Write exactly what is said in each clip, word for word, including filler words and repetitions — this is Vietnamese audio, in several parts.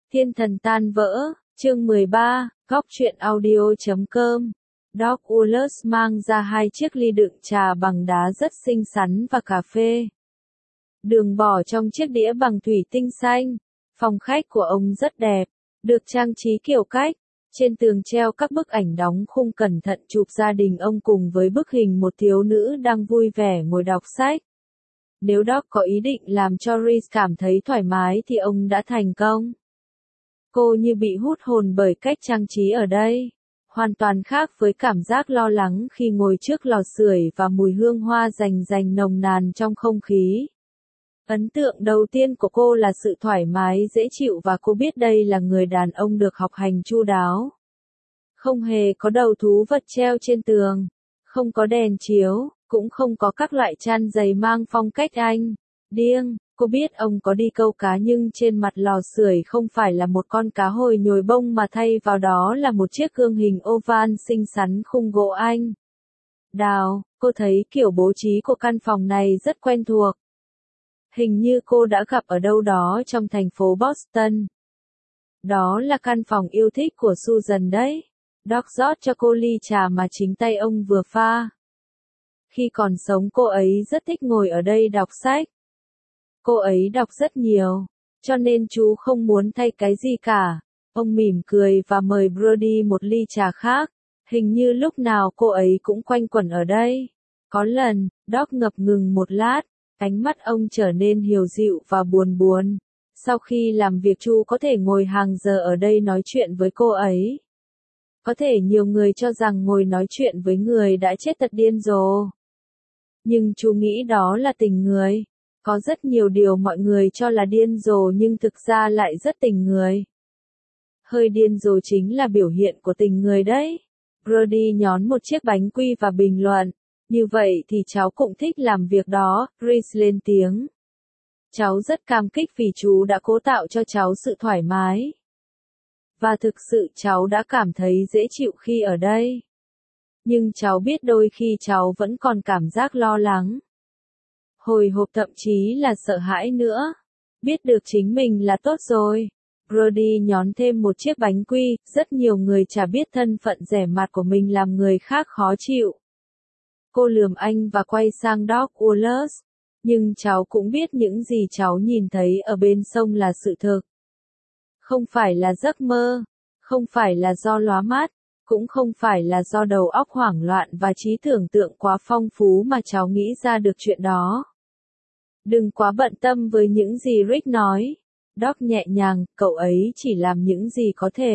Thiên thần tan vỡ, chương mười ba, góc truyện audio chấm com. Doc Wallace mang ra hai chiếc ly đựng trà bằng đá rất xinh xắn và cà phê. Đường bỏ trong chiếc đĩa bằng thủy tinh xanh. Phòng khách của ông rất đẹp, được trang trí kiểu cách. Trên tường treo các bức ảnh đóng khung cẩn thận chụp gia đình ông cùng với bức hình một thiếu nữ đang vui vẻ ngồi đọc sách. Nếu Doc có ý định làm cho Reese cảm thấy thoải mái thì ông đã thành công. Cô như bị hút hồn bởi cách trang trí ở đây. Hoàn toàn khác với cảm giác lo lắng khi ngồi trước lò sưởi và mùi hương hoa rành rành nồng nàn trong không khí. Ấn tượng đầu tiên của cô là sự thoải mái dễ chịu và cô biết đây là người đàn ông được học hành chu đáo. Không hề có đầu thú vật treo trên tường, không có đèn chiếu, cũng không có các loại chăn giày mang phong cách Anh. Điên, cô biết ông có đi câu cá nhưng trên mặt lò sưởi không phải là một con cá hồi nhồi bông mà thay vào đó là một chiếc gương hình oval xinh xắn khung gỗ Anh. Đào, cô thấy kiểu bố trí của căn phòng này rất quen thuộc. Hình như cô đã gặp ở đâu đó trong thành phố Boston. Đó là căn phòng yêu thích của Susan đấy. Doc rót cho cô ly trà mà chính tay ông vừa pha. Khi còn sống cô ấy rất thích ngồi ở đây đọc sách. Cô ấy đọc rất nhiều, cho nên chú không muốn thay cái gì cả. Ông mỉm cười và mời Brody một ly trà khác. Hình như lúc nào cô ấy cũng quanh quẩn ở đây. Có lần, Doc ngập ngừng một lát, ánh mắt ông trở nên hiều dịu và buồn buồn. Sau khi làm việc chú có thể ngồi hàng giờ ở đây nói chuyện với cô ấy. Có thể nhiều người cho rằng ngồi nói chuyện với người đã chết thật điên rồ. Nhưng chú nghĩ đó là tình người. Có rất nhiều điều mọi người cho là điên rồ nhưng thực ra lại rất tình người. Hơi điên rồ chính là biểu hiện của tình người đấy. Brody nhón một chiếc bánh quy và bình luận. Như vậy thì cháu cũng thích làm việc đó, Reese lên tiếng. Cháu rất cảm kích vì chú đã cố tạo cho cháu sự thoải mái. Và thực sự cháu đã cảm thấy dễ chịu khi ở đây. Nhưng cháu biết đôi khi cháu vẫn còn cảm giác lo lắng. Hồi hộp thậm chí là sợ hãi nữa. Biết được chính mình là tốt rồi. Brody nhón thêm một chiếc bánh quy, rất nhiều người chả biết thân phận rẻ mạt của mình làm người khác khó chịu. Cô lườm anh và quay sang Doc Wallace. Nhưng cháu cũng biết những gì cháu nhìn thấy ở bên sông là sự thực. Không phải là giấc mơ, không phải là do lóa mắt, cũng không phải là do đầu óc hoảng loạn và trí tưởng tượng quá phong phú mà cháu nghĩ ra được chuyện đó. Đừng quá bận tâm với những gì Rick nói. Doc nhẹ nhàng, cậu ấy chỉ làm những gì có thể.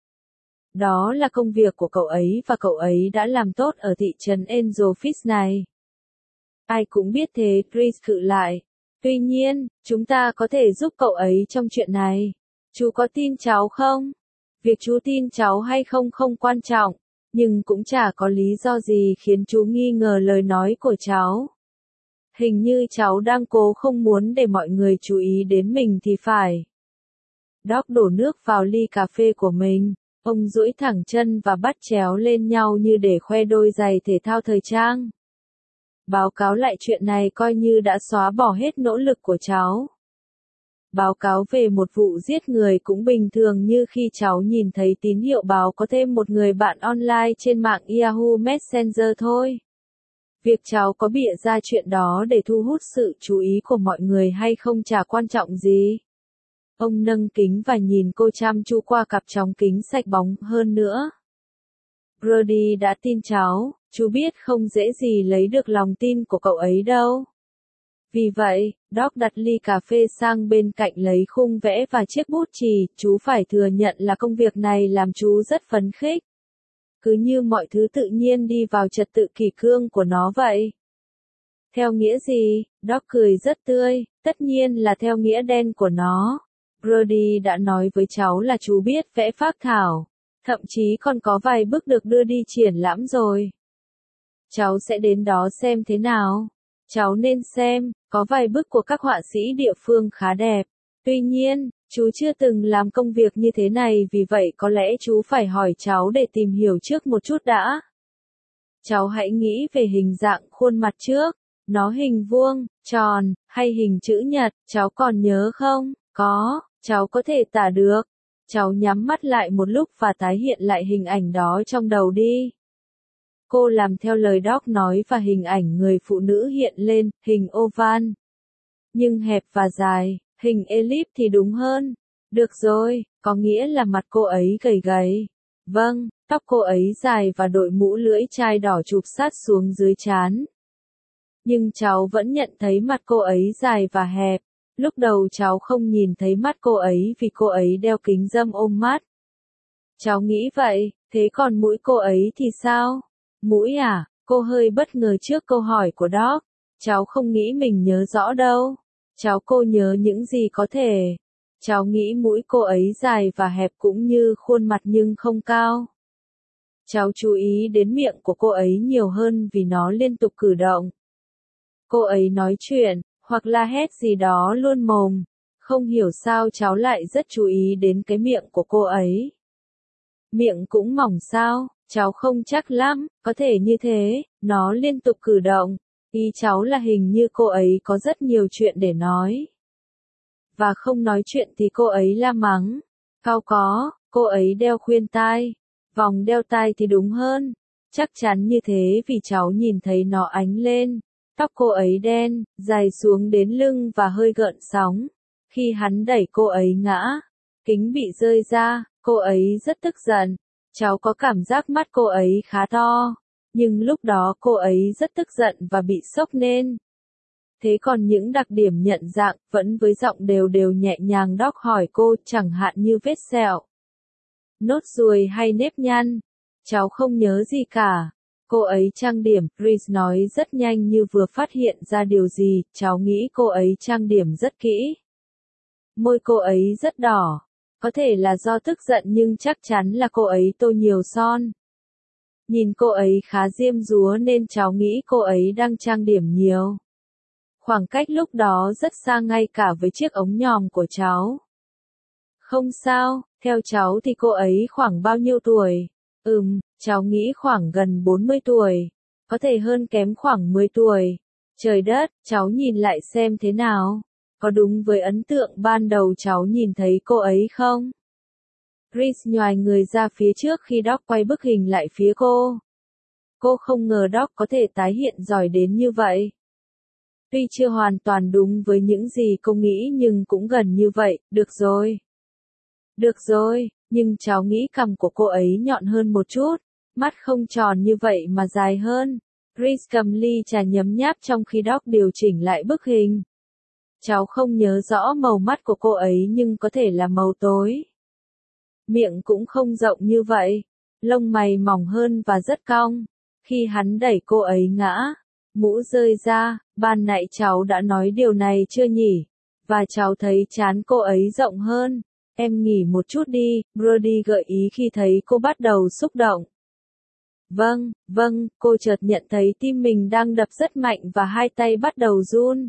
Đó là công việc của cậu ấy và cậu ấy đã làm tốt ở thị trấn Angel Fish này. Ai cũng biết thế, Chris khự lại. Tuy nhiên, chúng ta có thể giúp cậu ấy trong chuyện này. Chú có tin cháu không? Việc chú tin cháu hay không không quan trọng, nhưng cũng chả có lý do gì khiến chú nghi ngờ lời nói của cháu. Hình như cháu đang cố không muốn để mọi người chú ý đến mình thì phải. Doc đổ nước vào ly cà phê của mình, ông duỗi thẳng chân và bắt chéo lên nhau như để khoe đôi giày thể thao thời trang. Báo cáo lại chuyện này coi như đã xóa bỏ hết nỗ lực của cháu. Báo cáo về một vụ giết người cũng bình thường như khi cháu nhìn thấy tín hiệu báo có thêm một người bạn online trên mạng Yahoo Messenger thôi. Việc cháu có bịa ra chuyện đó để thu hút sự chú ý của mọi người hay không chả quan trọng gì. Ông nâng kính và nhìn cô chăm chú qua cặp tròng kính sạch bóng hơn nữa. Brody đã tin cháu, chú biết không dễ gì lấy được lòng tin của cậu ấy đâu. Vì vậy, Doc đặt ly cà phê sang bên cạnh lấy khung vẽ và chiếc bút chì, chú phải thừa nhận là công việc này làm chú rất phấn khích. Cứ như mọi thứ tự nhiên đi vào trật tự kỷ cương của nó vậy. Theo nghĩa gì? Doc cười rất tươi, tất nhiên là theo nghĩa đen của nó. Brody đã nói với cháu là chú biết vẽ phác thảo, thậm chí còn có vài bức được đưa đi triển lãm rồi. Cháu sẽ đến đó xem thế nào. Cháu nên xem, có vài bức của các họa sĩ địa phương khá đẹp. Tuy nhiên, chú chưa từng làm công việc như thế này vì vậy có lẽ chú phải hỏi cháu để tìm hiểu trước một chút đã. Cháu hãy nghĩ về hình dạng khuôn mặt trước. Nó hình vuông, tròn, hay hình chữ nhật, cháu còn nhớ không? Có, cháu có thể tả được. Cháu nhắm mắt lại một lúc và tái hiện lại hình ảnh đó trong đầu đi. Cô làm theo lời Doc nói và hình ảnh người phụ nữ hiện lên, hình oval. Nhưng hẹp và dài, hình ellipse thì đúng hơn. Được rồi, có nghĩa là mặt cô ấy gầy gầy. Vâng, tóc cô ấy dài và đội mũ lưỡi chai đỏ chụp sát xuống dưới trán. Nhưng cháu vẫn nhận thấy mặt cô ấy dài và hẹp. Lúc đầu cháu không nhìn thấy mắt cô ấy vì cô ấy đeo kính râm ôm mắt. Cháu nghĩ vậy, thế còn mũi cô ấy thì sao? Mũi à? Cô hơi bất ngờ trước câu hỏi của Doc. Cháu không nghĩ mình nhớ rõ đâu. Cháu cô nhớ những gì có thể. Cháu nghĩ mũi cô ấy dài và hẹp cũng như khuôn mặt nhưng không cao. Cháu chú ý đến miệng của cô ấy nhiều hơn vì nó liên tục cử động. Cô ấy nói chuyện, hoặc la hét gì đó luôn mồm. Không hiểu sao cháu lại rất chú ý đến cái miệng của cô ấy. Miệng cũng mỏng sao? Cháu không chắc lắm, có thể như thế, nó liên tục cử động. Ý cháu là hình như cô ấy có rất nhiều chuyện để nói. Và không nói chuyện thì cô ấy la mắng. Cao có, cô ấy đeo khuyên tai. Vòng đeo tai thì đúng hơn. Chắc chắn như thế vì cháu nhìn thấy nó ánh lên. Tóc cô ấy đen, dài xuống đến lưng và hơi gợn sóng. Khi hắn đẩy cô ấy ngã, kính bị rơi ra, cô ấy rất tức giận. Cháu có cảm giác mắt cô ấy khá to. Nhưng lúc đó cô ấy rất tức giận và bị sốc nên. Thế còn những đặc điểm nhận dạng, vẫn với giọng đều đều nhẹ nhàng Doc hỏi cô, chẳng hạn như vết sẹo, nốt ruồi hay nếp nhăn. Cháu không nhớ gì cả. Cô ấy trang điểm, Reese nói rất nhanh như vừa phát hiện ra điều gì, cháu nghĩ cô ấy trang điểm rất kỹ. Môi cô ấy rất đỏ. Có thể là do tức giận nhưng chắc chắn là cô ấy tô nhiều son. Nhìn cô ấy khá diêm dúa nên cháu nghĩ cô ấy đang trang điểm nhiều. Khoảng cách lúc đó rất xa ngay cả với chiếc ống nhòm của cháu. Không sao, theo cháu thì cô ấy khoảng bao nhiêu tuổi? Ừm, cháu nghĩ khoảng gần bốn mươi tuổi. Có thể hơn kém khoảng mười tuổi. Trời đất, cháu nhìn lại xem thế nào. Có đúng với ấn tượng ban đầu cháu nhìn thấy cô ấy không? Reese nhoài người ra phía trước khi Doc quay bức hình lại phía cô. Cô không ngờ Doc có thể tái hiện giỏi đến như vậy. Tuy chưa hoàn toàn đúng với những gì cô nghĩ nhưng cũng gần như vậy, được rồi. Được rồi, nhưng cháu nghĩ cằm của cô ấy nhọn hơn một chút, mắt không tròn như vậy mà dài hơn. Reese cầm ly trà nhấm nháp trong khi Doc điều chỉnh lại bức hình. Cháu không nhớ rõ màu mắt của cô ấy nhưng có thể là màu tối. Miệng cũng không rộng như vậy, lông mày mỏng hơn và rất cong. Khi hắn đẩy cô ấy ngã, mũ rơi ra, ban nãy cháu đã nói điều này chưa nhỉ? Và cháu thấy trán cô ấy rộng hơn. Em nghỉ một chút đi, Brody gợi ý khi thấy cô bắt đầu xúc động. Vâng, vâng, cô chợt nhận thấy tim mình đang đập rất mạnh và hai tay bắt đầu run.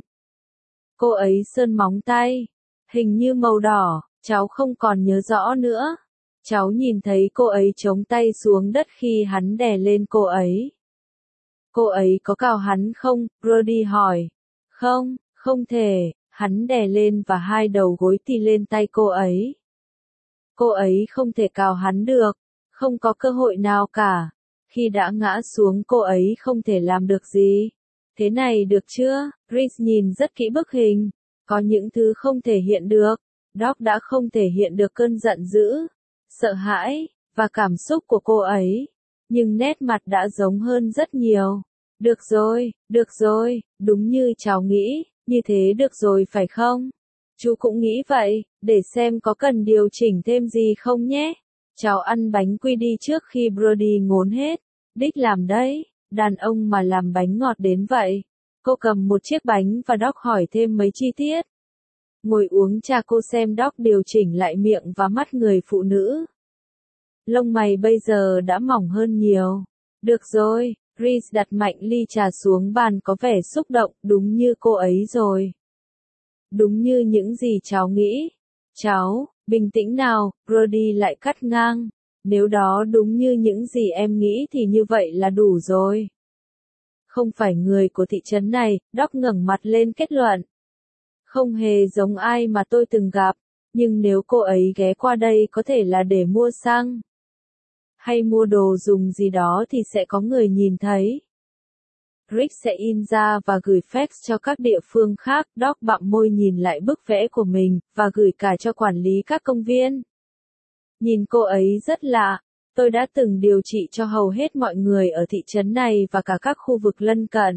Cô ấy sơn móng tay, hình như màu đỏ, cháu không còn nhớ rõ nữa. Cháu nhìn thấy cô ấy chống tay xuống đất khi hắn đè lên cô ấy. Cô ấy có cào hắn không? Brody hỏi. Không, không thể, hắn đè lên và hai đầu gối tì lên tay cô ấy. Cô ấy không thể cào hắn được, không có cơ hội nào cả. Khi đã ngã xuống cô ấy không thể làm được gì. Thế này được chưa? Reese nhìn rất kỹ bức hình. Có những thứ không thể hiện được. Doc đã không thể hiện được cơn giận dữ, sợ hãi, và cảm xúc của cô ấy. Nhưng nét mặt đã giống hơn rất nhiều. Được rồi, được rồi, đúng như cháu nghĩ, như thế được rồi phải không? Chú cũng nghĩ vậy, để xem có cần điều chỉnh thêm gì không nhé. Cháu ăn bánh quy đi trước khi Brody ngốn hết. Đích làm đấy, đàn ông mà làm bánh ngọt đến vậy. Cô cầm một chiếc bánh và Doc hỏi thêm mấy chi tiết. Ngồi uống trà cô xem Doc điều chỉnh lại miệng và mắt người phụ nữ. Lông mày bây giờ đã mỏng hơn nhiều. Được rồi, Reese đặt mạnh ly trà xuống bàn có vẻ xúc động, đúng như cô ấy rồi. Đúng như những gì cháu nghĩ. Cháu, bình tĩnh nào, Brody lại cắt ngang. Nếu đó đúng như những gì em nghĩ thì như vậy là đủ rồi. Không phải người của thị trấn này, Doc ngẩng mặt lên kết luận. Không hề giống ai mà tôi từng gặp. Nhưng nếu cô ấy ghé qua đây có thể là để mua xăng hay mua đồ dùng gì đó thì sẽ có người nhìn thấy. Rick sẽ in ra và gửi fax cho các địa phương khác. Doc bặm môi nhìn lại bức vẽ của mình, và gửi cả cho quản lý các công viên. Nhìn cô ấy rất lạ. Tôi đã từng điều trị cho hầu hết mọi người ở thị trấn này và cả các khu vực lân cận.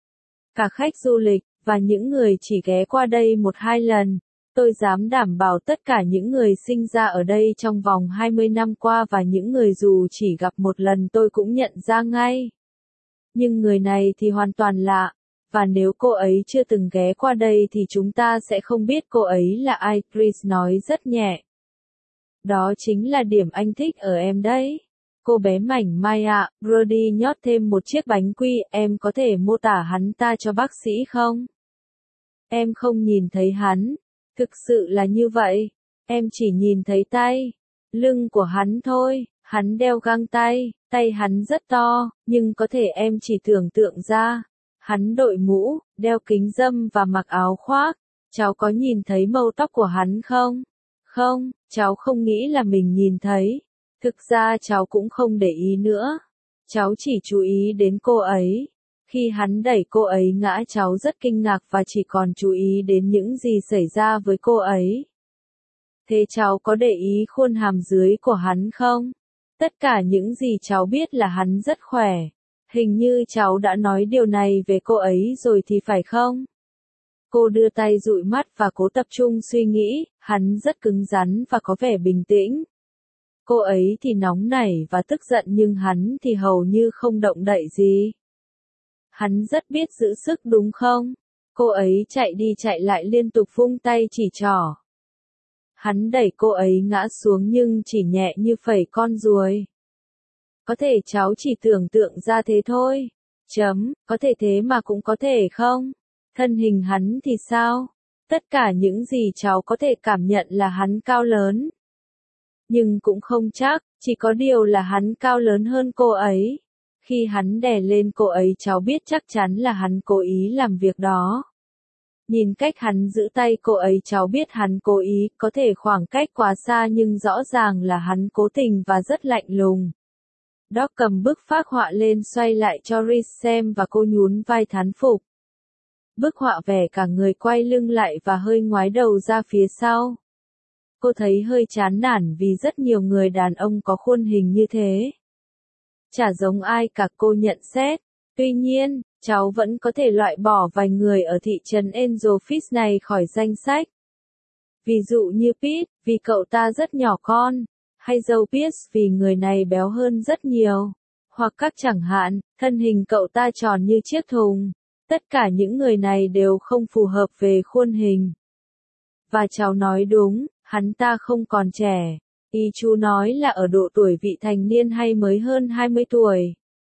Cả khách du lịch, và những người chỉ ghé qua đây một hai lần. Tôi dám đảm bảo tất cả những người sinh ra ở đây trong vòng hai mươi năm qua và những người dù chỉ gặp một lần tôi cũng nhận ra ngay. Nhưng người này thì hoàn toàn lạ, và nếu cô ấy chưa từng ghé qua đây thì chúng ta sẽ không biết cô ấy là ai, Chris nói rất nhẹ. Đó chính là điểm anh thích ở em đấy. Cô bé mảnh mai ạ, Brody nhót thêm một chiếc bánh quy, em có thể mô tả hắn ta cho bác sĩ không? Em không nhìn thấy hắn. Thực sự là như vậy. Em chỉ nhìn thấy tay, lưng của hắn thôi. Hắn đeo găng tay, tay hắn rất to, nhưng có thể em chỉ tưởng tượng ra. Hắn đội mũ, đeo kính râm và mặc áo khoác. Cháu có nhìn thấy màu tóc của hắn không? Không, cháu không nghĩ là mình nhìn thấy. Thực ra cháu cũng không để ý nữa. Cháu chỉ chú ý đến cô ấy. Khi hắn đẩy cô ấy ngã cháu rất kinh ngạc và chỉ còn chú ý đến những gì xảy ra với cô ấy. Thế cháu có để ý khuôn hàm dưới của hắn không? Tất cả những gì cháu biết là hắn rất khỏe. Hình như cháu đã nói điều này về cô ấy rồi thì phải không? Cô đưa tay dụi mắt và cố tập trung suy nghĩ, hắn rất cứng rắn và có vẻ bình tĩnh. Cô ấy thì nóng nảy và tức giận nhưng hắn thì hầu như không động đậy gì. Hắn rất biết giữ sức đúng không? Cô ấy chạy đi chạy lại liên tục vung tay chỉ trỏ. Hắn đẩy cô ấy ngã xuống nhưng chỉ nhẹ như phẩy con ruồi. Có thể cháu chỉ tưởng tượng ra thế thôi. Chấm, có thể thế mà cũng có thể không? Thân hình hắn thì sao? Tất cả những gì cháu có thể cảm nhận là hắn cao lớn. Nhưng cũng không chắc, chỉ có điều là hắn cao lớn hơn cô ấy. Khi hắn đè lên cô ấy cháu biết chắc chắn là hắn cố ý làm việc đó. Nhìn cách hắn giữ tay cô ấy cháu biết hắn cố ý, có thể khoảng cách quá xa nhưng rõ ràng là hắn cố tình và rất lạnh lùng. Doc cầm bức phác họa lên xoay lại cho Reese xem và cô nhún vai thán phục. Bức họa vẽ cả người quay lưng lại và hơi ngoái đầu ra phía sau. Cô thấy hơi chán nản vì rất nhiều người đàn ông có khuôn hình như thế. Chả giống ai cả, cô nhận xét. Tuy nhiên, cháu vẫn có thể loại bỏ vài người ở thị trấn Angel Fish này khỏi danh sách. Ví dụ như Pete, vì cậu ta rất nhỏ con. Hay Joe Pierce vì người này béo hơn rất nhiều. Hoặc các chẳng hạn, thân hình cậu ta tròn như chiếc thùng. Tất cả những người này đều không phù hợp về khuôn hình. Và cháu nói đúng, hắn ta không còn trẻ. Ý chú nói là ở độ tuổi vị thành niên hay mới hơn hai mươi tuổi.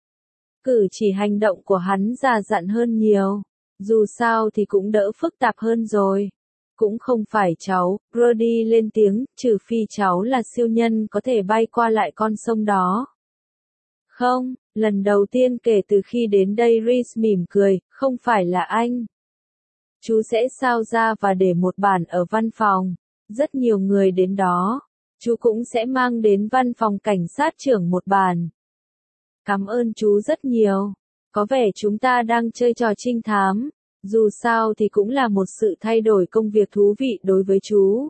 Cử chỉ hành động của hắn già dặn hơn nhiều. Dù sao thì cũng đỡ phức tạp hơn rồi. Cũng không phải cháu, Brody lên tiếng, trừ phi cháu là siêu nhân có thể bay qua lại con sông đó. Không, lần đầu tiên kể từ khi đến đây Reese mỉm cười, không phải là anh. Chú sẽ sao ra và để một bản ở văn phòng. Rất nhiều người đến đó. Chú cũng sẽ mang đến văn phòng cảnh sát trưởng một bản. Cảm ơn chú rất nhiều. Có vẻ chúng ta đang chơi trò trinh thám. Dù sao thì cũng là một sự thay đổi công việc thú vị đối với chú.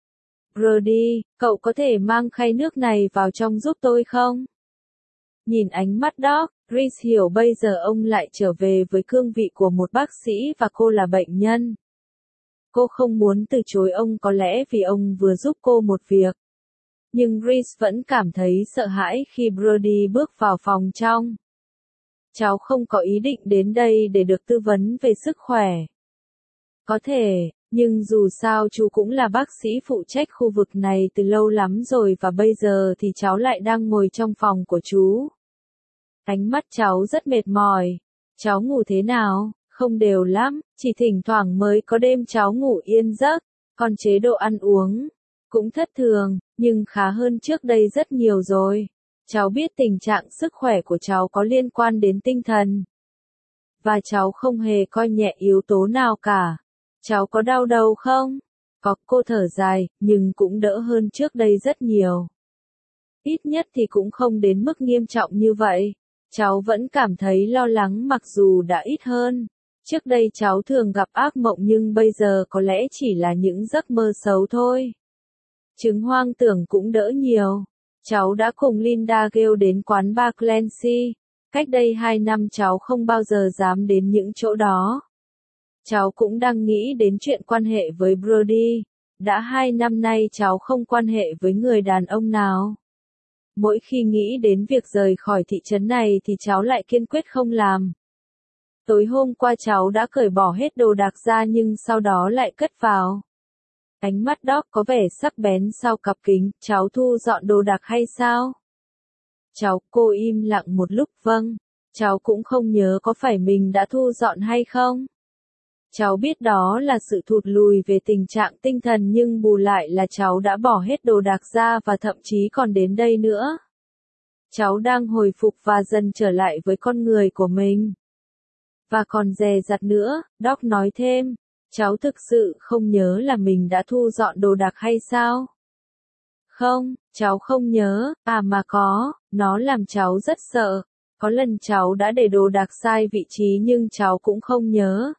Brody, cậu có thể mang khay nước này vào trong giúp tôi không? Nhìn ánh mắt Doc, Reese hiểu bây giờ ông lại trở về với cương vị của một bác sĩ và cô là bệnh nhân. Cô không muốn từ chối ông có lẽ vì ông vừa giúp cô một việc. Nhưng Reese vẫn cảm thấy sợ hãi khi Brody bước vào phòng trong. Cháu không có ý định đến đây để được tư vấn về sức khỏe. Có thể, nhưng dù sao chú cũng là bác sĩ phụ trách khu vực này từ lâu lắm rồi và bây giờ thì cháu lại đang ngồi trong phòng của chú. Ánh mắt cháu rất mệt mỏi. Cháu ngủ thế nào? Không đều lắm, chỉ thỉnh thoảng mới có đêm cháu ngủ yên giấc. Còn chế độ ăn uống cũng thất thường, nhưng khá hơn trước đây rất nhiều rồi. Cháu biết tình trạng sức khỏe của cháu có liên quan đến tinh thần. Và cháu không hề coi nhẹ yếu tố nào cả. Cháu có đau đầu không? Có, cô thở dài, nhưng cũng đỡ hơn trước đây rất nhiều. Ít nhất thì cũng không đến mức nghiêm trọng như vậy. Cháu vẫn cảm thấy lo lắng mặc dù đã ít hơn. Trước đây cháu thường gặp ác mộng nhưng bây giờ có lẽ chỉ là những giấc mơ xấu thôi. Chứng hoang tưởng cũng đỡ nhiều. Cháu đã cùng Linda Gale đến quán bar Clancy. Cách đây hai năm cháu không bao giờ dám đến những chỗ đó. Cháu cũng đang nghĩ đến chuyện quan hệ với Brody. Đã hai năm nay cháu không quan hệ với người đàn ông nào. Mỗi khi nghĩ đến việc rời khỏi thị trấn này thì cháu lại kiên quyết không làm. Tối hôm qua cháu đã cởi bỏ hết đồ đạc ra nhưng sau đó lại cất vào. Ánh mắt Doc có vẻ sắc bén sau cặp kính, cháu thu dọn đồ đạc hay sao? Cháu, cô im lặng một lúc, vâng. Cháu cũng không nhớ có phải mình đã thu dọn hay không. Cháu biết đó là sự thụt lùi về tình trạng tinh thần nhưng bù lại là cháu đã bỏ hết đồ đạc ra và thậm chí còn đến đây nữa. Cháu đang hồi phục và dần trở lại với con người của mình. Và còn dè dặt nữa, Doc nói thêm, cháu thực sự không nhớ là mình đã thu dọn đồ đạc hay sao? Không, cháu không nhớ, à mà có, nó làm cháu rất sợ. Có lần cháu đã để đồ đạc sai vị trí nhưng cháu cũng không nhớ.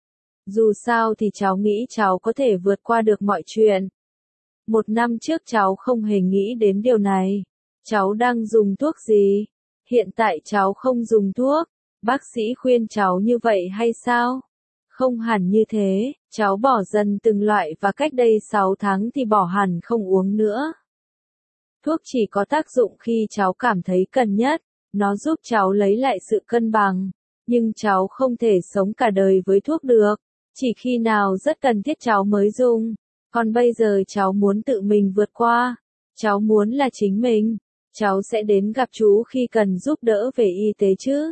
Dù sao thì cháu nghĩ cháu có thể vượt qua được mọi chuyện. Một năm trước cháu không hề nghĩ đến điều này. Cháu đang dùng thuốc gì? Hiện tại cháu không dùng thuốc. Bác sĩ khuyên cháu như vậy hay sao? Không hẳn như thế, cháu bỏ dần từng loại và cách đây sáu tháng thì bỏ hẳn không uống nữa. Thuốc chỉ có tác dụng khi cháu cảm thấy cần nhất, nó giúp cháu lấy lại sự cân bằng, nhưng cháu không thể sống cả đời với thuốc được, chỉ khi nào rất cần thiết cháu mới dùng, còn bây giờ cháu muốn tự mình vượt qua, cháu muốn là chính mình, cháu sẽ đến gặp chú khi cần giúp đỡ về y tế chứ.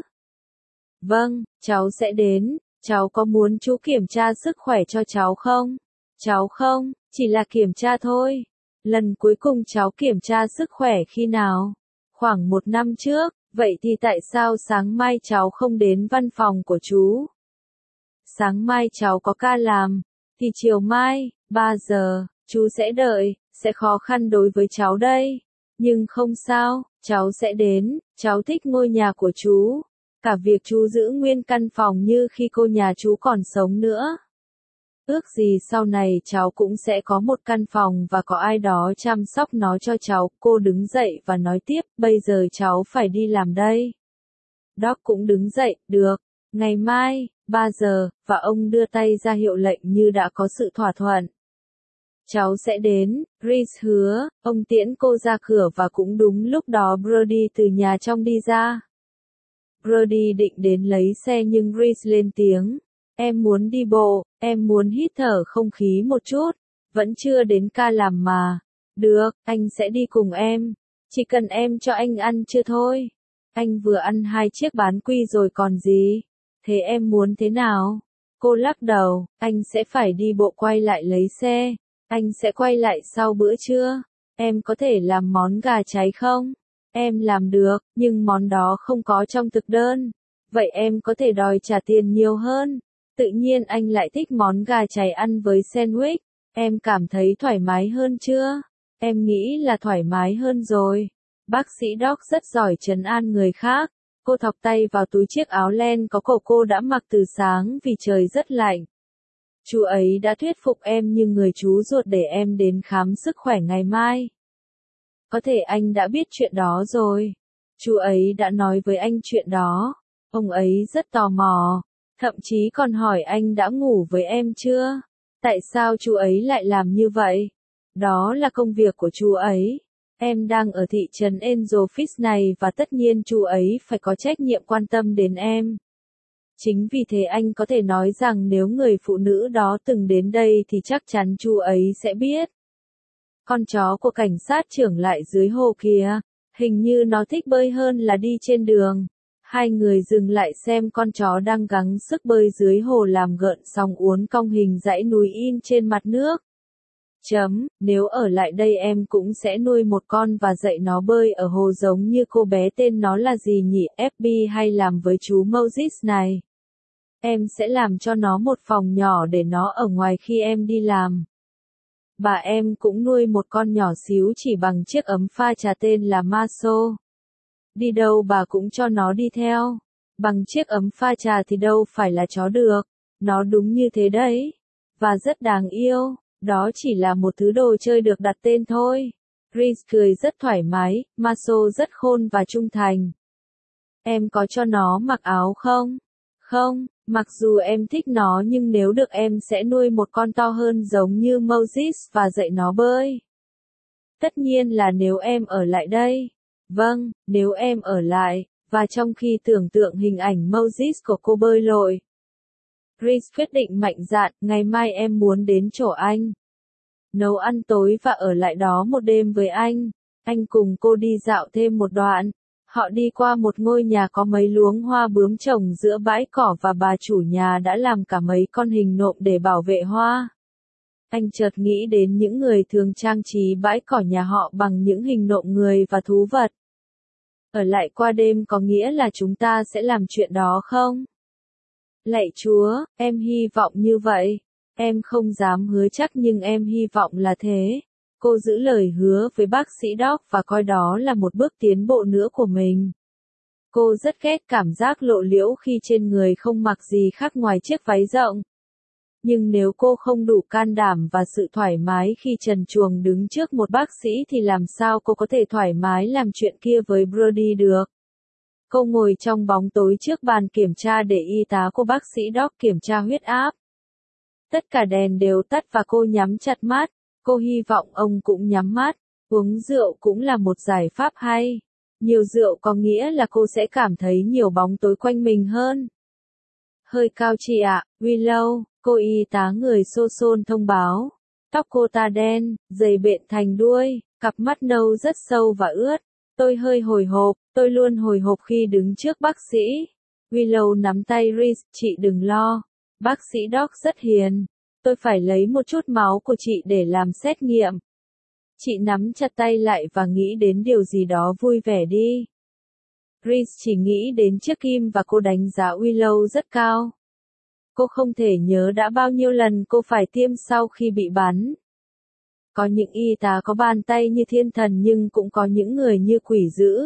Vâng, cháu sẽ đến, cháu có muốn chú kiểm tra sức khỏe cho cháu không? Cháu không, chỉ là kiểm tra thôi. Lần cuối cùng cháu kiểm tra sức khỏe khi nào? Khoảng một năm trước, vậy thì tại sao sáng mai cháu không đến văn phòng của chú? Sáng mai cháu có ca làm, thì chiều mai, ba giờ, chú sẽ đợi, sẽ khó khăn đối với cháu đây. Nhưng không sao, cháu sẽ đến, cháu thích ngôi nhà của chú. Cả việc chú giữ nguyên căn phòng như khi cô nhà chú còn sống nữa. Ước gì sau này cháu cũng sẽ có một căn phòng và có ai đó chăm sóc nó cho cháu. Cô đứng dậy và nói tiếp, bây giờ cháu phải đi làm đây. Doc cũng đứng dậy, được, ngày mai, ba giờ, và ông đưa tay ra hiệu lệnh như đã có sự thỏa thuận. Cháu sẽ đến, Reese hứa, ông tiễn cô ra cửa và cũng đúng lúc đó Brody từ nhà trong đi ra. Brody định đến lấy xe nhưng Reese lên tiếng. Em muốn đi bộ, em muốn hít thở không khí một chút, vẫn chưa đến ca làm mà. Được, anh sẽ đi cùng em. Chỉ cần em cho anh ăn chưa thôi. Anh vừa ăn hai chiếc bán quy rồi còn gì. Thế em muốn thế nào? Cô lắc đầu, anh sẽ phải đi bộ quay lại lấy xe. Anh sẽ quay lại sau bữa trưa. Em có thể làm món gà cháy không? Em làm được, nhưng món đó không có trong thực đơn. Vậy em có thể đòi trả tiền nhiều hơn. Tự nhiên anh lại thích món gà cháy ăn với sandwich. Em cảm thấy thoải mái hơn chưa? Em nghĩ là thoải mái hơn rồi. Bác sĩ Doc rất giỏi trấn an người khác. Cô thọc tay vào túi chiếc áo len có cổ cô đã mặc từ sáng vì trời rất lạnh. Chú ấy đã thuyết phục em như người chú ruột để em đến khám sức khỏe ngày mai. Có thể anh đã biết chuyện đó rồi. Chú ấy đã nói với anh chuyện đó. Ông ấy rất tò mò. Thậm chí còn hỏi anh đã ngủ với em chưa? Tại sao chú ấy lại làm như vậy? Đó là công việc của chú ấy. Em đang ở thị trấn Angel Fish này và tất nhiên chú ấy phải có trách nhiệm quan tâm đến em. Chính vì thế anh có thể nói rằng nếu người phụ nữ đó từng đến đây thì chắc chắn chú ấy sẽ biết. Con chó của cảnh sát trưởng lại dưới hồ kìa, hình như nó thích bơi hơn là đi trên đường. Hai người dừng lại xem con chó đang gắng sức bơi dưới hồ làm gợn sóng uốn cong hình dãy núi in trên mặt nước. Chấm, nếu ở lại đây em cũng sẽ nuôi một con và dạy nó bơi ở hồ giống như cô bé tên nó là gì nhỉ, ép bê hay làm với chú Moses này. Em sẽ làm cho nó một phòng nhỏ để nó ở ngoài khi em đi làm. Bà em cũng nuôi một con nhỏ xíu chỉ bằng chiếc ấm pha trà tên là Maso. Đi đâu bà cũng cho nó đi theo. Bằng chiếc ấm pha trà thì đâu phải là chó được. Nó đúng như thế đấy. Và rất đáng yêu. Đó chỉ là một thứ đồ chơi được đặt tên thôi. Reese cười rất thoải mái, Maso rất khôn và trung thành. Em có cho nó mặc áo không? Không, mặc dù em thích nó nhưng nếu được em sẽ nuôi một con to hơn giống như Moses và dạy nó bơi. Tất nhiên là nếu em ở lại đây. Vâng, nếu em ở lại, và trong khi tưởng tượng hình ảnh Moses của cô bơi lội. Reese quyết định mạnh dạn, ngày mai em muốn đến chỗ anh. Nấu ăn tối và ở lại đó một đêm với anh. Anh cùng cô đi dạo thêm một đoạn. Họ đi qua một ngôi nhà có mấy luống hoa bướm trồng giữa bãi cỏ và bà chủ nhà đã làm cả mấy con hình nộm để bảo vệ hoa. Anh chợt nghĩ đến những người thường trang trí bãi cỏ nhà họ bằng những hình nộm người và thú vật. Ở lại qua đêm có nghĩa là chúng ta sẽ làm chuyện đó không? Lạy Chúa, em hy vọng như vậy. Em không dám hứa chắc nhưng em hy vọng là thế. Cô giữ lời hứa với bác sĩ Doc và coi đó là một bước tiến bộ nữa của mình. Cô rất ghét cảm giác lộ liễu khi trên người không mặc gì khác ngoài chiếc váy rộng. Nhưng nếu cô không đủ can đảm và sự thoải mái khi trần truồng đứng trước một bác sĩ thì làm sao cô có thể thoải mái làm chuyện kia với Brody được? Cô ngồi trong bóng tối trước bàn kiểm tra để y tá của bác sĩ Doc kiểm tra huyết áp. Tất cả đèn đều tắt và cô nhắm chặt mắt. Cô hy vọng ông cũng nhắm mắt. Uống rượu cũng là một giải pháp hay. Nhiều rượu có nghĩa là cô sẽ cảm thấy nhiều bóng tối quanh mình hơn. Hơi cao chị ạ, Willow, cô y tá người xô xôn thông báo. Tóc cô ta đen, dày bện thành đuôi, cặp mắt nâu rất sâu và ướt. Tôi hơi hồi hộp, tôi luôn hồi hộp khi đứng trước bác sĩ. Willow nắm tay Reese, chị đừng lo. Bác sĩ Doc rất hiền. Tôi phải lấy một chút máu của chị để làm xét nghiệm. Chị nắm chặt tay lại và nghĩ đến điều gì đó vui vẻ đi. Reese chỉ nghĩ đến chiếc kim và cô đánh giá Willow rất cao. Cô không thể nhớ đã bao nhiêu lần cô phải tiêm sau khi bị bắn. Có những y tá có bàn tay như thiên thần nhưng cũng có những người như quỷ dữ.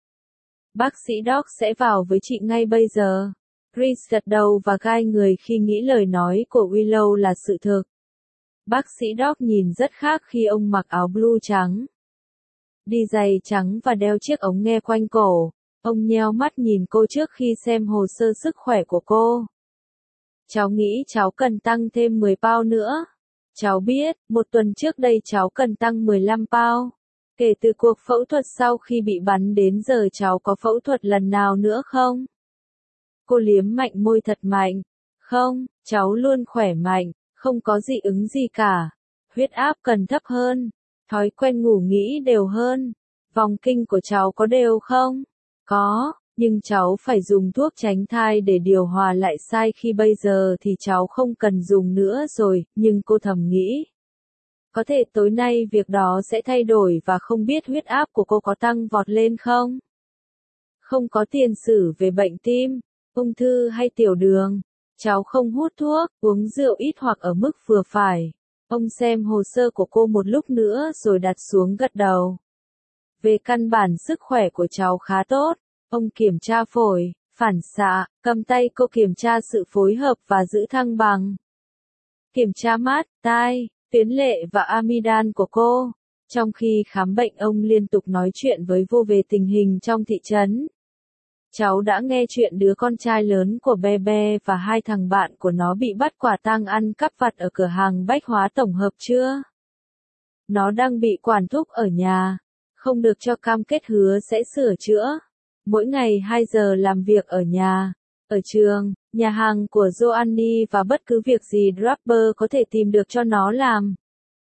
Bác sĩ Doc sẽ vào với chị ngay bây giờ. Reese gật đầu và gai người khi nghĩ lời nói của Willow là sự thực. Bác sĩ Doc nhìn rất khác khi ông mặc áo blue trắng, đi giày trắng và đeo chiếc ống nghe quanh cổ. Ông nheo mắt nhìn cô trước khi xem hồ sơ sức khỏe của cô. Cháu nghĩ cháu cần tăng thêm mười pound nữa. Cháu biết, một tuần trước đây cháu cần tăng mười lăm pound. Kể từ cuộc phẫu thuật sau khi bị bắn đến giờ cháu có phẫu thuật lần nào nữa không? Cô liếm mạnh môi thật mạnh. Không, cháu luôn khỏe mạnh, không có dị ứng gì cả. Huyết áp cần thấp hơn. Thói quen ngủ nghỉ đều hơn. Vòng kinh của cháu có đều không? Có, nhưng cháu phải dùng thuốc tránh thai để điều hòa lại sai khi bây giờ thì cháu không cần dùng nữa rồi, nhưng cô thầm nghĩ. Có thể tối nay việc đó sẽ thay đổi và không biết huyết áp của cô có tăng vọt lên không? Không có tiền sử về bệnh tim, ung thư hay tiểu đường. Cháu không hút thuốc, uống rượu ít hoặc ở mức vừa phải. Ông xem hồ sơ của cô một lúc nữa rồi đặt xuống gật đầu. Về căn bản sức khỏe của cháu khá tốt. Ông kiểm tra phổi, phản xạ, cầm tay cô kiểm tra sự phối hợp và giữ thăng bằng. Kiểm tra mắt, tai, tuyến lệ và amidan của cô. Trong khi khám bệnh ông liên tục nói chuyện với vô về tình hình trong thị trấn. Cháu đã nghe chuyện đứa con trai lớn của Bebe và hai thằng bạn của nó bị bắt quả tang ăn cắp vặt ở cửa hàng bách hóa tổng hợp chưa? Nó đang bị quản thúc ở nhà, không được cho cam kết hứa sẽ sửa chữa. Mỗi ngày hai giờ làm việc ở nhà, ở trường, nhà hàng của Joanny và bất cứ việc gì Draper có thể tìm được cho nó làm.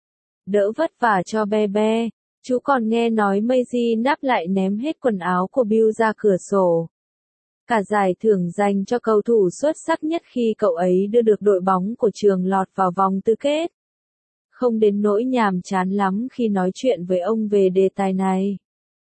Đỡ vất vả cho Bebe. Chú còn nghe nói Maisie nắp lại ném hết quần áo của Bill ra cửa sổ. Cả giải thưởng dành cho cầu thủ xuất sắc nhất khi cậu ấy đưa được đội bóng của trường lọt vào vòng tứ kết. Không đến nỗi nhàm chán lắm khi nói chuyện với ông về đề tài này.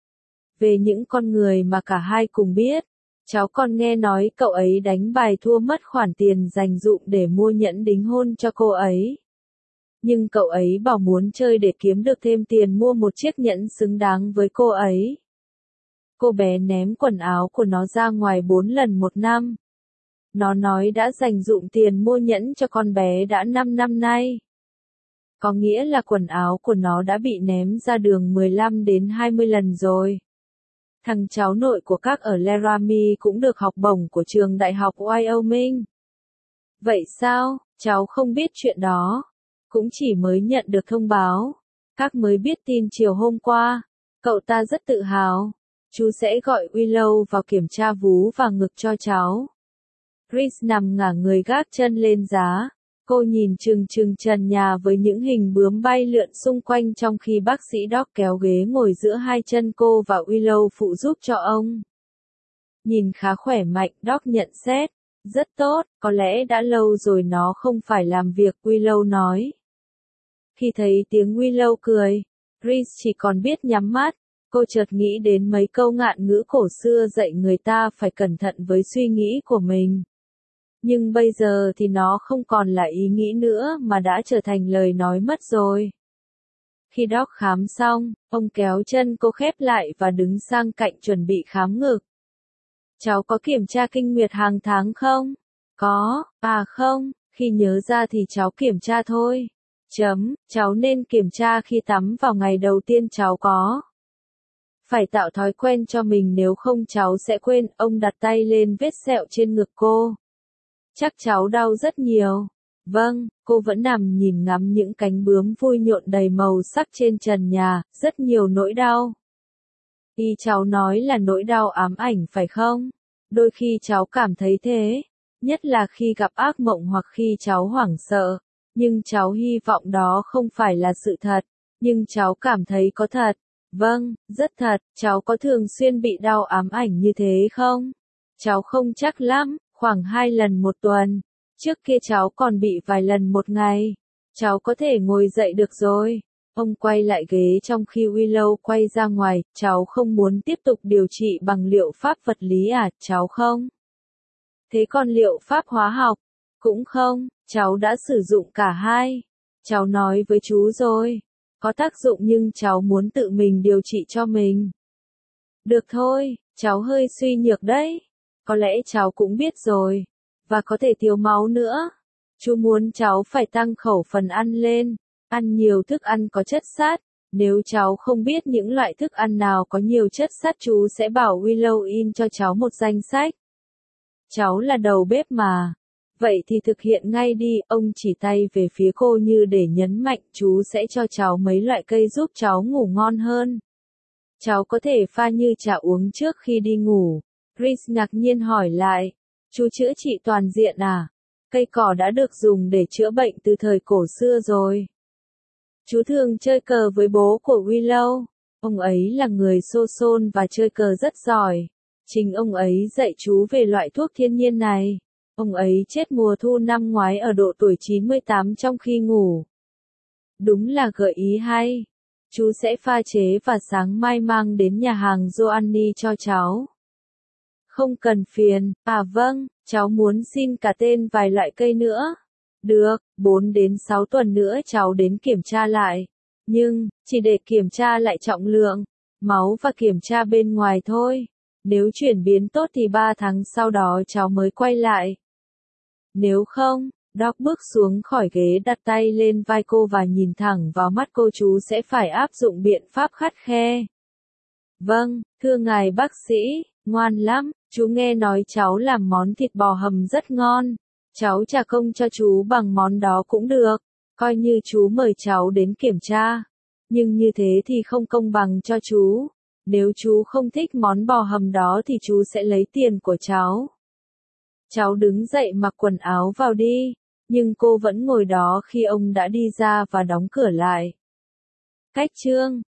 Về những con người mà cả hai cùng biết, cháu còn nghe nói cậu ấy đánh bài thua mất khoản tiền dành dụm để mua nhẫn đính hôn cho cô ấy. Nhưng cậu ấy bảo muốn chơi để kiếm được thêm tiền mua một chiếc nhẫn xứng đáng với cô ấy. Cô bé ném quần áo của nó ra ngoài bốn lần một năm. Nó nói đã dành dụm tiền mua nhẫn cho con bé đã năm năm nay. Có nghĩa là quần áo của nó đã bị ném ra đường mười lăm đến hai mươi lần rồi. Thằng cháu nội của các ở Laramie cũng được học bổng của trường đại học Wyoming. Vậy sao, cháu không biết chuyện đó. Cũng chỉ mới nhận được thông báo. Các mới biết tin chiều hôm qua. Cậu ta rất tự hào. Chú sẽ gọi Willow vào kiểm tra vú và ngực cho cháu. Chris nằm ngả người gác chân lên giá. Cô nhìn chừng chừng trần nhà với những hình bướm bay lượn xung quanh trong khi bác sĩ Doc kéo ghế ngồi giữa hai chân cô và Willow phụ giúp cho ông. Nhìn khá khỏe mạnh, Doc nhận xét. Rất tốt, có lẽ đã lâu rồi nó không phải làm việc, Willow nói. Khi thấy tiếng Willow cười, Chris chỉ còn biết nhắm mắt. Cô chợt nghĩ đến mấy câu ngạn ngữ cổ xưa dạy người ta phải cẩn thận với suy nghĩ của mình. Nhưng bây giờ thì nó không còn là ý nghĩ nữa mà đã trở thành lời nói mất rồi. Khi Doc khám xong, ông kéo chân cô khép lại và đứng sang cạnh chuẩn bị khám ngực. Cháu có kiểm tra kinh nguyệt hàng tháng không? Có, à không, khi nhớ ra thì cháu kiểm tra thôi. Chấm, cháu nên kiểm tra khi tắm vào ngày đầu tiên cháu có. Phải tạo thói quen cho mình nếu không cháu sẽ quên, ông đặt tay lên vết sẹo trên ngực cô. Chắc cháu đau rất nhiều. Vâng, cô vẫn nằm nhìn ngắm những cánh bướm vui nhộn đầy màu sắc trên trần nhà, rất nhiều nỗi đau. Ý cháu nói là nỗi đau ám ảnh phải không? Đôi khi cháu cảm thấy thế, nhất là khi gặp ác mộng hoặc khi cháu hoảng sợ. Nhưng cháu hy vọng đó không phải là sự thật, nhưng cháu cảm thấy có thật. Vâng, rất thật, cháu có thường xuyên bị đau ám ảnh như thế không? Cháu không chắc lắm, khoảng hai lần một tuần. Trước kia cháu còn bị vài lần một ngày. Cháu có thể ngồi dậy được rồi. Ông quay lại ghế trong khi Willow quay ra ngoài, cháu không muốn tiếp tục điều trị bằng liệu pháp vật lý à, cháu không? Thế còn liệu pháp hóa học? Cũng không, cháu đã sử dụng cả hai. Cháu nói với chú rồi. Có tác dụng nhưng cháu muốn tự mình điều trị cho mình. Được thôi, cháu hơi suy nhược đấy. Có lẽ cháu cũng biết rồi. Và có thể thiếu máu nữa. Chú muốn cháu phải tăng khẩu phần ăn lên. Ăn nhiều thức ăn có chất sắt. Nếu cháu không biết những loại thức ăn nào có nhiều chất sắt chú sẽ bảo Willow in cho cháu một danh sách. Cháu là đầu bếp mà. Vậy thì thực hiện ngay đi, ông chỉ tay về phía cô như để nhấn mạnh chú sẽ cho cháu mấy loại cây giúp cháu ngủ ngon hơn. Cháu có thể pha như trà uống trước khi đi ngủ. Chris ngạc nhiên hỏi lại, chú chữa trị toàn diện à? Cây cỏ đã được dùng để chữa bệnh từ thời cổ xưa rồi. Chú thường chơi cờ với bố của Willow. Ông ấy là người xô xôn và chơi cờ rất giỏi. Chính ông ấy dạy chú về loại thuốc thiên nhiên này. Ông ấy chết mùa thu năm ngoái ở độ tuổi chín mươi tám trong khi ngủ. Đúng là gợi ý hay. Chú sẽ pha chế và sáng mai mang đến nhà hàng Joanny cho cháu. Không cần phiền, à vâng, cháu muốn xin cả tên vài loại cây nữa. Được, bốn đến sáu tuần nữa cháu đến kiểm tra lại. Nhưng, chỉ để kiểm tra lại trọng lượng, máu và kiểm tra bên ngoài thôi. Nếu chuyển biến tốt thì ba tháng sau đó cháu mới quay lại. Nếu không, Doc bước xuống khỏi ghế đặt tay lên vai cô và nhìn thẳng vào mắt cô, chú sẽ phải áp dụng biện pháp khắt khe. Vâng, thưa ngài bác sĩ, ngoan lắm, chú nghe nói cháu làm món thịt bò hầm rất ngon. Cháu trả công cho chú bằng món đó cũng được, coi như chú mời cháu đến kiểm tra. Nhưng như thế thì không công bằng cho chú. Nếu chú không thích món bò hầm đó thì chú sẽ lấy tiền của cháu. Cháu đứng dậy mặc quần áo vào đi, nhưng cô vẫn ngồi đó khi ông đã đi ra và đóng cửa lại. Cách chương